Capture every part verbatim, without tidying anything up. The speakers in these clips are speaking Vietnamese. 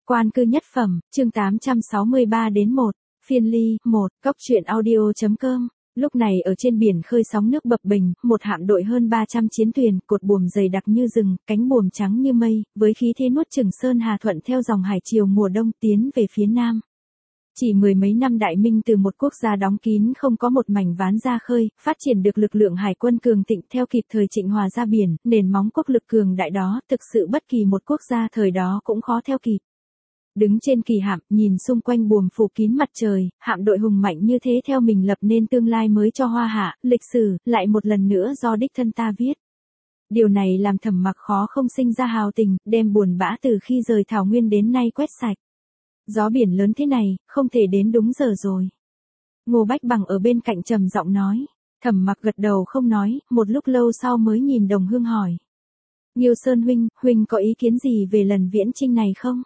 Quan cư nhất phẩm, chương tám trăm sáu mươi ba đến một, phiên ly, một, cốc truyện audio.com. Lúc này ở trên biển khơi sóng nước bập bềnh, một hạm đội hơn ba trăm chiến thuyền, cột buồm dày đặc như rừng, cánh buồm trắng như mây, với khí thế nuốt chửng sơn hà thuận theo dòng hải triều mùa đông tiến về phía nam. Chỉ mười mấy năm đại minh từ một quốc gia đóng kín không có một mảnh ván ra khơi, phát triển được lực lượng hải quân cường thịnh theo kịp thời Trịnh Hòa ra biển, nền móng quốc lực cường đại đó, thực sự bất kỳ một quốc gia thời đó cũng khó theo kịp. Đứng trên kỳ hạm, nhìn xung quanh buồm phủ kín mặt trời, hạm đội hùng mạnh như thế theo mình lập nên tương lai mới cho Hoa Hạ, lịch sử, lại một lần nữa do đích thân ta viết. Điều này làm Thẩm Mặc khó không sinh ra hào tình, đem buồn bã từ khi rời Thảo Nguyên đến nay quét sạch. Gió biển lớn thế này, không thể đến đúng giờ rồi. Ngô Bách Bằng ở bên cạnh trầm giọng nói. Thẩm Mặc gật đầu không nói, một lúc lâu sau mới nhìn Đồng Hương hỏi. Nghiêu Sơn huynh, huynh có ý kiến gì về lần viễn chinh này không?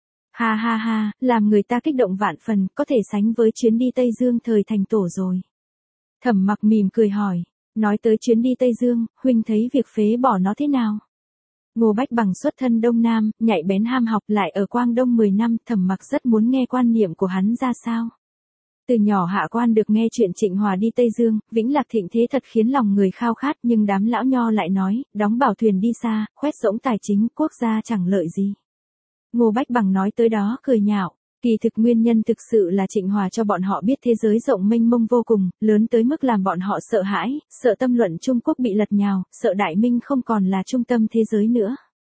Ha ha ha, làm người ta kích động vạn phần, có thể sánh với chuyến đi Tây Dương thời thành tổ rồi. Thẩm Mặc mỉm cười hỏi, nói tới chuyến đi Tây Dương, huynh thấy việc phế bỏ nó thế nào? Ngô Bách Bằng xuất thân Đông Nam, nhạy bén ham học lại ở Quang Đông mười năm, Thẩm Mặc rất muốn nghe quan niệm của hắn ra sao. Từ nhỏ hạ quan được nghe chuyện Trịnh Hòa đi Tây Dương, Vĩnh Lạc thịnh thế thật khiến lòng người khao khát, nhưng đám lão nho lại nói, đóng bảo thuyền đi xa, khoét rỗng tài chính, quốc gia chẳng lợi gì. Ngô Bách Bằng nói tới đó cười nhạo, kỳ thực nguyên nhân thực sự là Trịnh Hòa cho bọn họ biết thế giới rộng mênh mông vô cùng, lớn tới mức làm bọn họ sợ hãi, sợ tâm luận Trung Quốc bị lật nhào, sợ Đại Minh không còn là trung tâm thế giới nữa.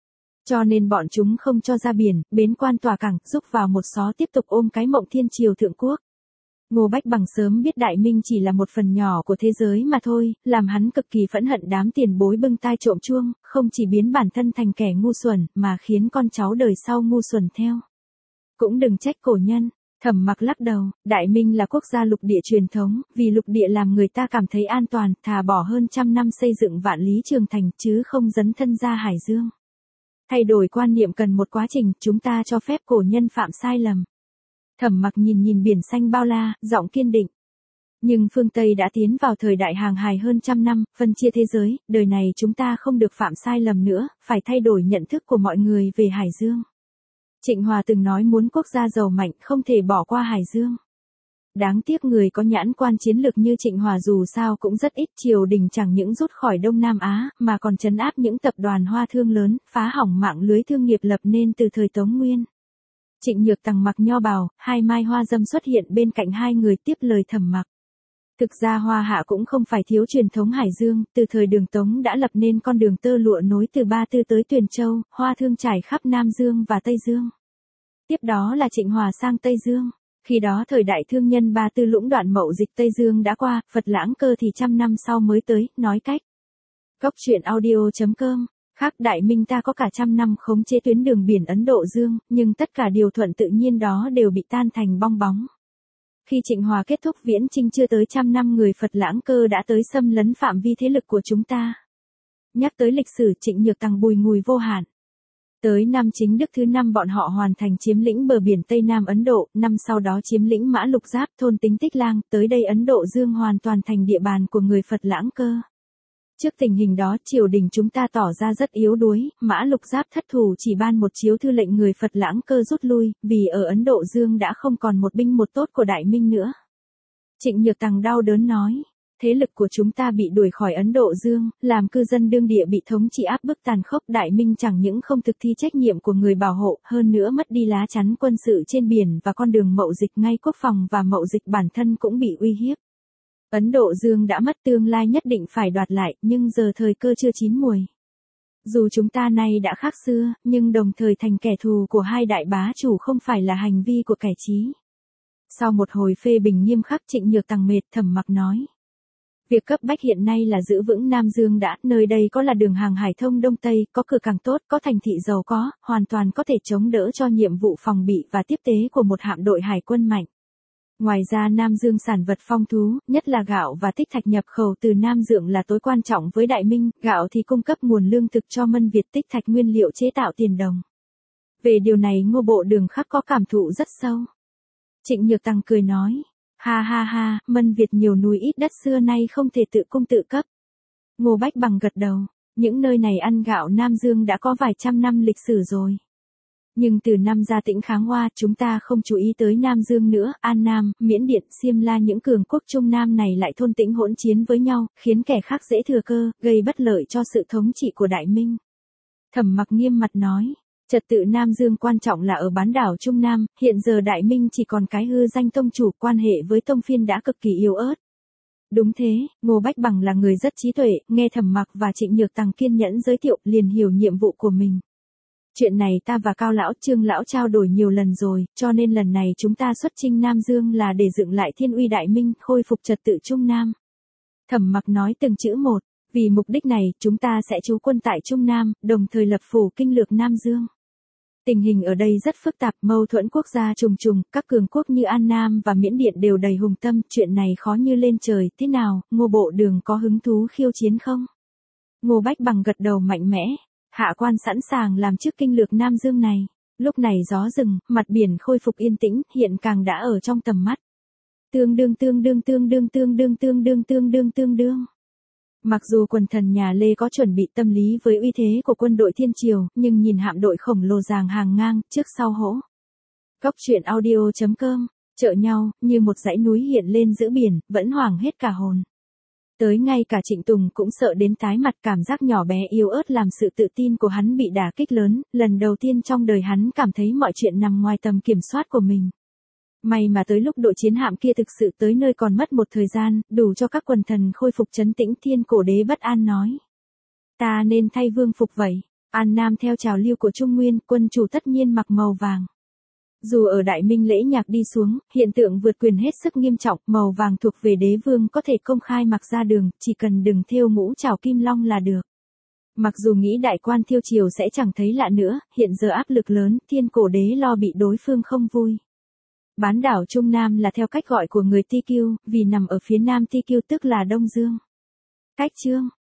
Cho nên bọn chúng không cho ra biển, bến quan tòa cảng, giúp vào một xó tiếp tục ôm cái mộng thiên triều thượng quốc. Ngô Bách Bằng sớm biết Đại Minh chỉ là một phần nhỏ của thế giới mà thôi, làm hắn cực kỳ phẫn hận đám tiền bối bưng tai trộm chuông, không chỉ biến bản thân thành kẻ ngu xuẩn, mà khiến con cháu đời sau ngu xuẩn theo. Cũng đừng trách cổ nhân, Thẩm Mặc lắc đầu, Đại Minh là quốc gia lục địa truyền thống, vì lục địa làm người ta cảm thấy an toàn, thà bỏ hơn trăm năm xây dựng vạn lý trường thành chứ không dấn thân ra hải dương. Thay đổi quan niệm cần một quá trình, chúng ta cho phép cổ nhân phạm sai lầm. Thẩm Mặc nhìn nhìn biển xanh bao la, giọng kiên định. Nhưng phương Tây đã tiến vào thời đại hàng hải hơn trăm năm, phân chia thế giới, đời này chúng ta không được phạm sai lầm nữa, phải thay đổi nhận thức của mọi người về Hải Dương. Trịnh Hòa từng nói muốn quốc gia giàu mạnh không thể bỏ qua Hải Dương. Đáng tiếc người có nhãn quan chiến lược như Trịnh Hòa dù sao cũng rất ít, triều đình chẳng những rút khỏi Đông Nam Á, mà còn trấn áp những tập đoàn hoa thương lớn, phá hỏng mạng lưới thương nghiệp lập nên từ thời Tống Nguyên. Trịnh Nhược Tằng mặc nho bào, hai mai hoa dâm xuất hiện bên cạnh hai người tiếp lời Thẩm Mặc. Thực ra Hoa Hạ cũng không phải thiếu truyền thống Hải Dương, từ thời Đường Tống đã lập nên con đường tơ lụa nối từ Ba Tư tới Tuyền Châu, hoa thương trải khắp Nam Dương và Tây Dương. Tiếp đó là Trịnh Hòa sang Tây Dương. Khi đó thời đại thương nhân Ba Tư lũng đoạn mậu dịch Tây Dương đã qua, Phật Lãng Cơ thì trăm năm sau mới tới, nói cách. Cốc truyện audio.com. Khác Đại Minh ta có cả trăm năm khống chế tuyến đường biển Ấn Độ Dương, nhưng tất cả điều thuận tự nhiên đó đều bị tan thành bong bóng. Khi Trịnh Hòa kết thúc viễn chinh chưa tới trăm năm người Phật Lãng Cơ đã tới xâm lấn phạm vi thế lực của chúng ta. Nhắc tới lịch sử Trịnh Nhược Tằng bùi ngùi vô hạn. Tới năm Chính Đức thứ năm bọn họ hoàn thành chiếm lĩnh bờ biển Tây Nam Ấn Độ, năm sau đó chiếm lĩnh Mã Lục Giáp thôn Tính Tích Lang, tới đây Ấn Độ Dương hoàn toàn thành địa bàn của người Phật Lãng Cơ. Trước tình hình đó triều đình chúng ta tỏ ra rất yếu đuối, Mã Lục Giáp thất thủ chỉ ban một chiếu thư lệnh người Phật Lãng Cơ rút lui, vì ở Ấn Độ Dương đã không còn một binh một tốt của Đại Minh nữa. Trịnh Nhược Tằng đau đớn nói, thế lực của chúng ta bị đuổi khỏi Ấn Độ Dương, làm cư dân đương địa bị thống trị áp bức tàn khốc, Đại Minh chẳng những không thực thi trách nhiệm của người bảo hộ, hơn nữa mất đi lá chắn quân sự trên biển và con đường mậu dịch, ngay quốc phòng và mậu dịch bản thân cũng bị uy hiếp. Ấn Độ Dương đã mất, tương lai nhất định phải đoạt lại, nhưng giờ thời cơ chưa chín muồi. Dù chúng ta nay đã khác xưa, nhưng đồng thời thành kẻ thù của hai đại bá chủ không phải là hành vi của kẻ trí. Sau một hồi phê bình nghiêm khắc Trịnh Nhược Tằng mệt, Thẩm Mặc nói. Việc cấp bách hiện nay là giữ vững Nam Dương đã, nơi đây có là đường hàng hải thông Đông Tây, có cửa cảng tốt, có thành thị giàu có, hoàn toàn có thể chống đỡ cho nhiệm vụ phòng bị và tiếp tế của một hạm đội hải quân mạnh. Ngoài ra Nam Dương sản vật phong thú, nhất là gạo và tích thạch nhập khẩu từ Nam Dương là tối quan trọng với Đại Minh, gạo thì cung cấp nguồn lương thực cho Mân Việt, tích thạch nguyên liệu chế tạo tiền đồng. Về điều này Ngô Bộ Đường Khắc có cảm thụ rất sâu. Trịnh Nhược Tằng cười nói, ha ha ha, Mân Việt nhiều núi ít đất xưa nay không thể tự cung tự cấp. Ngô Bách Bằng gật đầu, những nơi này ăn gạo Nam Dương đã có vài trăm năm lịch sử rồi. Nhưng từ năm ra Tĩnh Kháng Hoa, chúng ta không chú ý tới Nam Dương nữa, An Nam, Miễn Điện, Xiêm La những cường quốc Trung Nam này lại thôn tĩnh hỗn chiến với nhau, khiến kẻ khác dễ thừa cơ, gây bất lợi cho sự thống trị của Đại Minh. Thẩm Mặc nghiêm mặt nói, trật tự Nam Dương quan trọng là ở bán đảo Trung Nam, hiện giờ Đại Minh chỉ còn cái hư danh tông chủ, quan hệ với tông phiên đã cực kỳ yếu ớt. Đúng thế, Ngô Bách Bằng là người rất trí tuệ, nghe Thẩm Mặc và Trịnh Nhược Tằng kiên nhẫn giới thiệu, liền hiểu nhiệm vụ của mình. Chuyện này ta và Cao Lão, Trương Lão trao đổi nhiều lần rồi, cho nên lần này chúng ta xuất chinh Nam Dương là để dựng lại thiên uy Đại Minh, khôi phục trật tự Trung Nam. Thẩm Mặc nói từng chữ một, vì mục đích này, chúng ta sẽ trú quân tại Trung Nam, đồng thời lập phủ kinh lược Nam Dương. Tình hình ở đây rất phức tạp, mâu thuẫn quốc gia trùng trùng, các cường quốc như An Nam và Miễn Điện đều đầy hùng tâm, chuyện này khó như lên trời, thế nào, Ngô Bộ Đường có hứng thú khiêu chiến không? Ngô Bách Bằng gật đầu mạnh mẽ, hạ quan sẵn sàng làm trước kinh lược Nam Dương này. Lúc này gió rừng, mặt biển khôi phục yên tĩnh, hiện càng đã ở trong tầm mắt. Tương đương tương đương tương đương tương đương tương đương tương đương tương đương. Mặc dù quần thần nhà Lê có chuẩn bị tâm lý với uy thế của quân đội Thiên Triều, nhưng nhìn hạm đội khổng lồ dàng hàng ngang, trước sau hỗ. Cốc truyện audio chấm com, trợ nhau, như một dãy núi hiện lên giữa biển, vẫn hoảng hết cả hồn. Tới ngay cả Trịnh Tùng cũng sợ đến tái mặt, cảm giác nhỏ bé yếu ớt làm sự tự tin của hắn bị đả kích lớn, lần đầu tiên trong đời hắn cảm thấy mọi chuyện nằm ngoài tầm kiểm soát của mình. May mà tới lúc đội chiến hạm kia thực sự tới nơi còn mất một thời gian, đủ cho các quần thần khôi phục trấn tĩnh. Thiên Cổ Đế bất an nói. Ta nên thay vương phục vậy. An Nam theo trào lưu của Trung Nguyên, quân chủ tất nhiên mặc màu vàng. Dù ở Đại Minh lễ nhạc đi xuống, hiện tượng vượt quyền hết sức nghiêm trọng, màu vàng thuộc về đế vương có thể công khai mặc ra đường, chỉ cần đừng thêu ngũ trảo kim long là được. Mặc dù nghĩ đại quan Thiêu Triều sẽ chẳng thấy lạ nữa, hiện giờ áp lực lớn, Thiên Cổ Đế lo bị đối phương không vui. Bán đảo Trung Nam là theo cách gọi của người Ti Kiêu, vì nằm ở phía nam Ti Kiêu tức là Đông Dương. Cách chương